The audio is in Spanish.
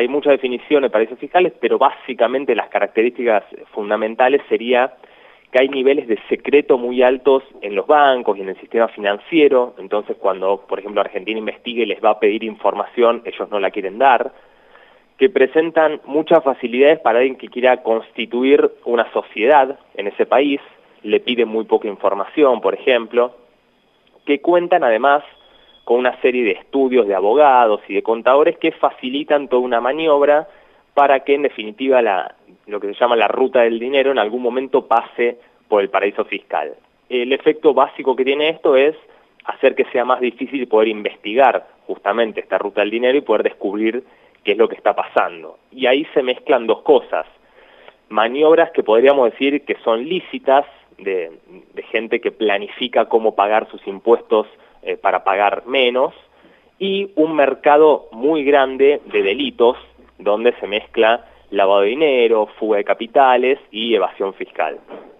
hay muchas definiciones de paraísos fiscales, pero básicamente las características fundamentales sería que hay niveles de secreto muy altos en los bancos y en el sistema financiero. Entonces, cuando, por ejemplo, Argentina investigue y les va a pedir información, ellos no la quieren dar, que presentan muchas facilidades para alguien que quiera constituir una sociedad en ese país, le piden muy poca información, por ejemplo, que cuentan además con una serie de estudios de abogados y de contadores que facilitan toda una maniobra para que en definitiva lo que se llama la ruta del dinero en algún momento pase por el paraíso fiscal. El efecto básico que tiene esto es hacer que sea más difícil poder investigar justamente esta ruta del dinero y poder descubrir qué es lo que está pasando. Y ahí se mezclan dos cosas: maniobras que podríamos decir que son lícitas, de gente que planifica cómo pagar sus impuestos para pagar menos, y un mercado muy grande de delitos donde se mezcla lavado de dinero, fuga de capitales y evasión fiscal.